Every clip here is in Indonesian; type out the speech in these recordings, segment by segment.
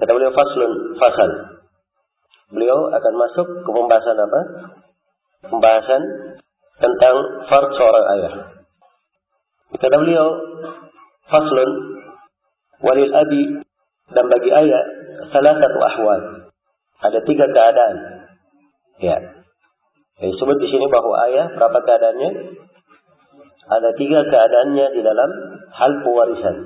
Kata beliau fasal. Beliau akan masuk ke pembahasan apa? Pembahasan tentang fard seorang ayah. Kata beliau faslun walil abi, dan bagi ayah salasatu ahwal. Ada 3 keadaan. Ya. Disebut di sini bahwa ayah berapa keadaannya? Ada 3 keadaannya di dalam hal pewarisan.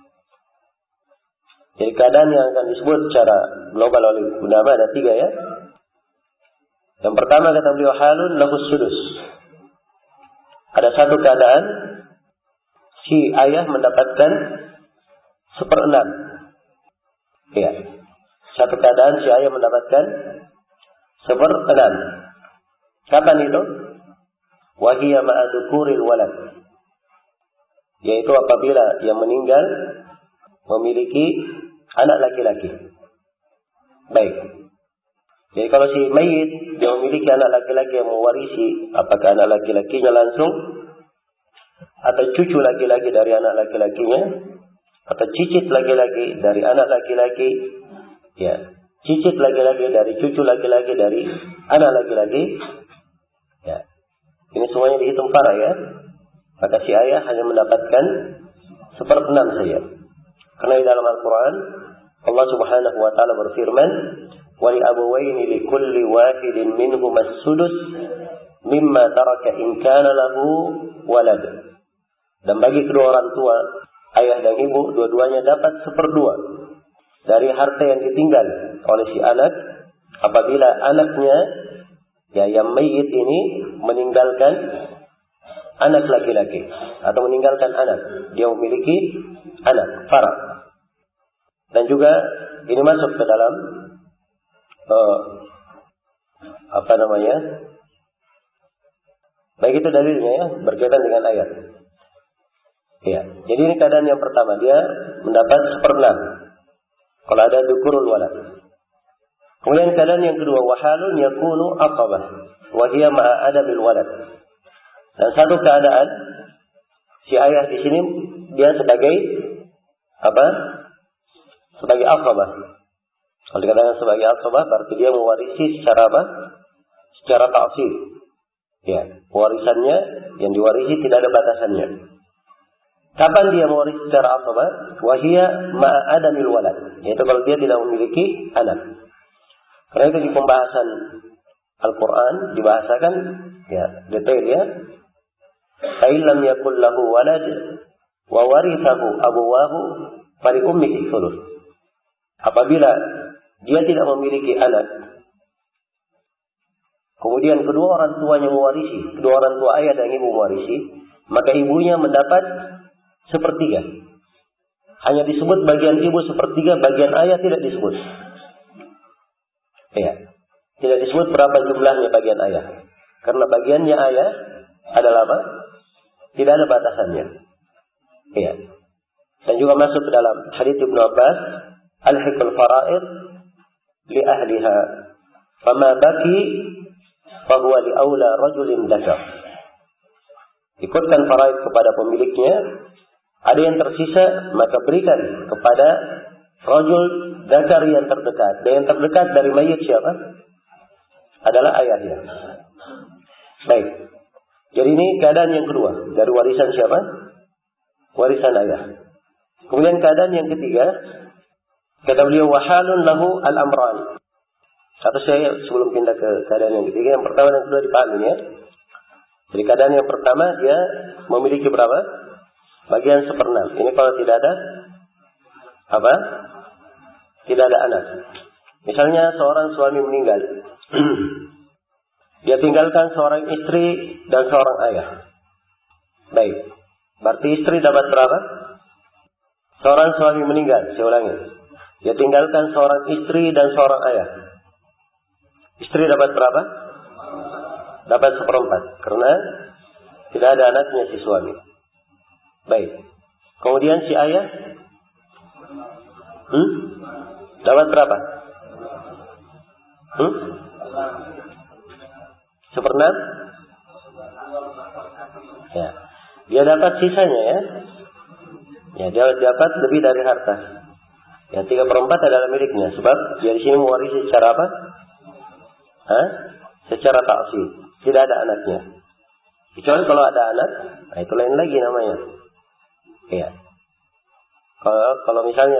Jadi keadaan yang akan disebut secara global oleh ulama ada 3 ya. Yang pertama kata beliau halun lahus sudus. Ada 1 keadaan si ayah mendapatkan 1/6. Ya. 1 keadaan si ayah mendapatkan 1/6. Kapan itu? Wahiyya ma'a dzukuril walad. Yaitu apabila yang meninggal memiliki anak laki-laki. Baik. Jadi kalau si mayit dia memiliki anak laki-laki yang mewarisi, apakah anak laki-lakinya langsung atau cucu laki-laki dari anak laki-lakinya atau cicit laki-laki dari anak laki-laki, ya, cicit laki-laki dari cucu laki-laki dari anak laki-laki, ya. Ini semuanya dihitung parah ya. Maka si ayah hanya mendapatkan 1/6 saja. Karena di dalam Al-Quran Allah Subhanahu wa ta'ala berfirman, wa li abawaini li kulli wahidin minhum as-sudus mimma taraka in kana lahu walad. Dan bagi kedua orang tua, ayah dan ibu, dua-duanya dapat 1/2 dari harta yang ditinggal oleh si anak apabila anaknya, ya, yang mayit ini meninggalkan anak laki-laki atau meninggalkan anak, dia memiliki anak farad. Dan juga ini masuk ke dalam baik itu dalilnya ya, berkaitan dengan ayat. Ya, jadi ini keadaan yang pertama, dia mendapat 1/6 kalau ada dzukurul walad. Kemudian keadaan yang kedua, wahalun yakunu aqabah wa hiya ma'a adamil walad. Dan 1 keadaan si ayah di sini dia sebagai apa? Sebagai aqabah. Kalau dikatakan sebagai aqabah berarti dia mewarisi secara apa? Secara ta'sib. Ya, warisannya yang diwarisi tidak ada batasannya. Kapan dia mewarisi secara aqabah? Wa hiya ma'a adamil walad. Yaitu kalau dia tidak memiliki anak. Karena itu di pembahasan Al-Quran dibahasakan ya detail ya. Fa'ilam yakul lahu walad wa warithahu abuwahu fali ummihi thuluth. Apabila dia tidak memiliki anak, kemudian kedua orang tuanya mewarisi, kedua orang tua ayah dan ibu mewarisi, maka ibunya mendapat 1/3. Hanya disebut bagian ibu 1/3, bagian ayah tidak disebut. Ya, tidak disebut berapa jumlahnya bagian ayah. Karena bagiannya ayah adalah apa? Tidak ada batasannya. Ya. Dan juga masuk ke dalam hadits Ibnu Abbas, al-hiqul fara'id li ahliha, fama baki fa huwa li aula rajulin dzakar. Ikutkan faraid kepada pemiliknya, ada yang tersisa maka berikan kepada rajul dzakar yang terdekat. Dan yang terdekat dari mayit siapa? Adalah ayahnya. Baik. Jadi ini keadaan yang kedua dari warisan siapa? Warisan ayah. Kemudian keadaan yang ketiga, kata beliau wahalun lahu al-amran. Satu saya sebelum pindah ke keadaan yang ketiga, yang pertama dan kedua dipahami ya. Jadi keadaan yang pertama dia memiliki berapa? Bagian 1/6. Ini kalau tidak ada apa? Tidak ada anak. Misalnya seorang suami meninggal. Dia tinggalkan seorang istri dan seorang ayah. Baik. Berarti istri dapat berapa? Seorang suami meninggal, saya ulangi. Dia tinggalkan seorang istri dan seorang ayah. Istri dapat berapa? Dapat 1/4. Karena tidak ada anaknya si suami. Baik. Kemudian si ayah? Dapat berapa? 1/6? Ya. Dia dapat sisanya ya. Ya, dia dapat lebih dari harta. Ya, 3/4 adalah miliknya. Sebab dia di sini mewarisi secara apa? Secara ta'sib. Tidak ada anaknya. Kecuali kalau ada anak, nah itu lain lagi namanya. Iya. Kalau misalnya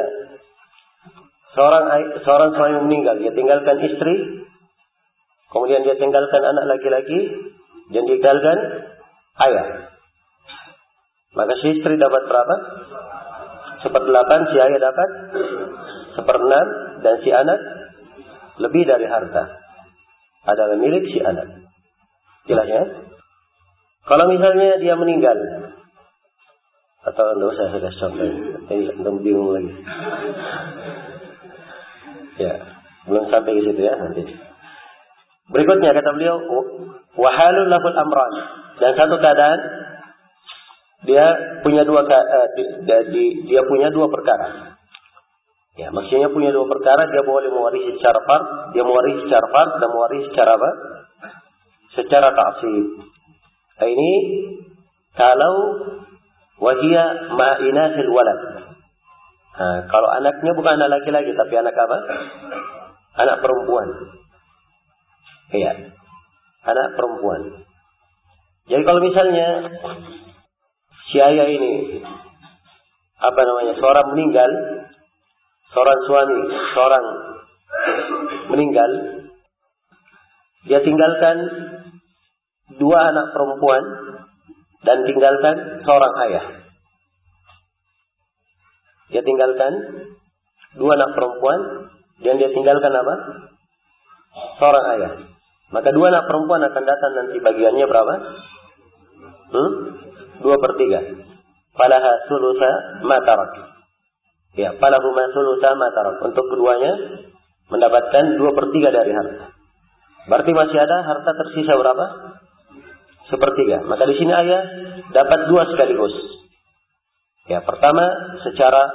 seorang suami meninggal, dia tinggalkan istri, kemudian dia tinggalkan anak laki-laki, dan tinggalkan ayah. Maka si istri dapat berapa? 1/8, si ayah dapat 1/6, dan si anak lebih dari harta. Adalah milik si anak. Jelas ya? Kalau misalnya dia meninggal, atau tidak usah saya kasih contoh, nanti bingung lagi. Ya, belum sampai ke situ ya nanti. Berikutnya kata beliau, wahalul lahul amran, dan satu keadaan dia punya dua perkara. Ya, maksudnya punya dua perkara, dia boleh mewarisi secara fard, dia mewarisi secara fard dan mewarisi secara apa? Secara ta'sib. Nah, ini kalau wahia ma'inatil walad. Nah, kalau anaknya bukan anak laki-laki tapi anak apa? Anak perempuan. Iya. Anak perempuan. Jadi kalau misalnya si ayah ini seorang meninggal, seorang suami, seorang meninggal, dia tinggalkan 2 anak perempuan dan tinggalkan seorang ayah. Dia tinggalkan 2 anak perempuan dan dia tinggalkan apa? Seorang ayah. Maka 2 anak perempuan akan datang nanti bagiannya berapa? 2/3. Falaha sulusa ma tarak. Ya, falahu ma sulusa ma tarak. Untuk keduanya mendapatkan 2/3 dari harta. Berarti masih ada harta tersisa berapa? 1/3. Maka di sini ayah dapat 2 sekaligus. Ya, pertama secara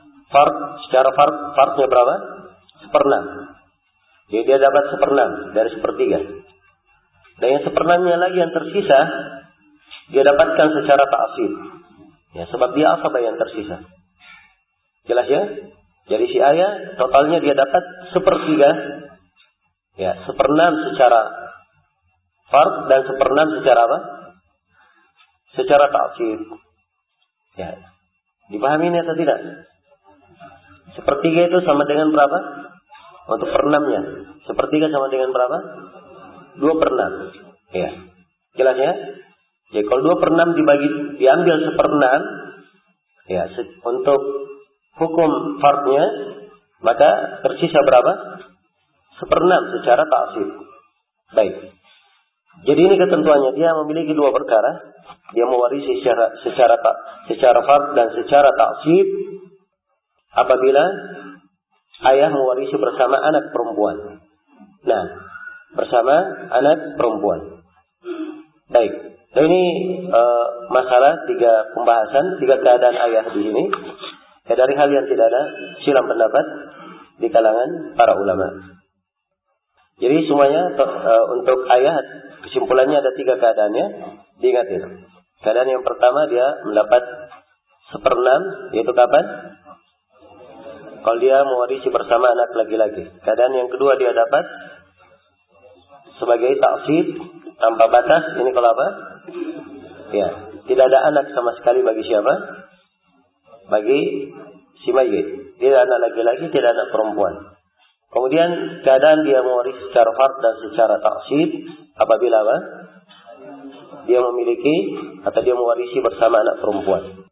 fardnya berapa? 1/6. Jadi dia dapat 1/6 dari 1/3. Dan yang 1/6-nya lagi yang tersisa dia dapatkan secara ta'sib. Ya, sebab dia asabah yang tersisa. Jelas ya? Jadi si ayah totalnya dia dapat 1/3. Ya, 1/6 secara fard dan 1/6 secara apa? Secara ta'sib. Ya. Dipahami ini atau tidak? 1/3 itu sama dengan berapa? Untuk 1/6-nya. 1/3 sama dengan berapa? 2/6. Ya. Jelas ya? Jadi kalau 2/6 diambil 1/6, ya, untuk hukum fardnya, maka tersisa berapa? 1/6 secara ta'sib. Baik. Jadi ini ketentuannya, dia memiliki 2 perkara. Dia mewarisi secara fard dan secara ta'sib apabila ayah mewarisi bersama anak perempuan. Nah, bersama anak perempuan. Baik. Nah, ini masalah 3 pembahasan, 3 keadaan ayah di sini. Ya, dari hal yang tidak ada silang pendapat di kalangan para ulama. Jadi semuanya untuk ayah kesimpulannya ada 3 keadaannya. Diingat itu. Keadaan yang pertama dia mendapat 1/6, yaitu kapan? Kalau dia mewarisi bersama anak laki-laki. Keadaan yang kedua dia dapat sebagai ta'sib tanpa batas. Ini kalau apa? Ya, tidak ada anak sama sekali bagi siapa? Bagi si mayyit. Tidak anak laki-laki, tidak anak perempuan. Kemudian keadaan dia mewarisi secara fard dan secara ta'sib apabila apa? Dia memiliki atau dia mewarisi bersama anak perempuan.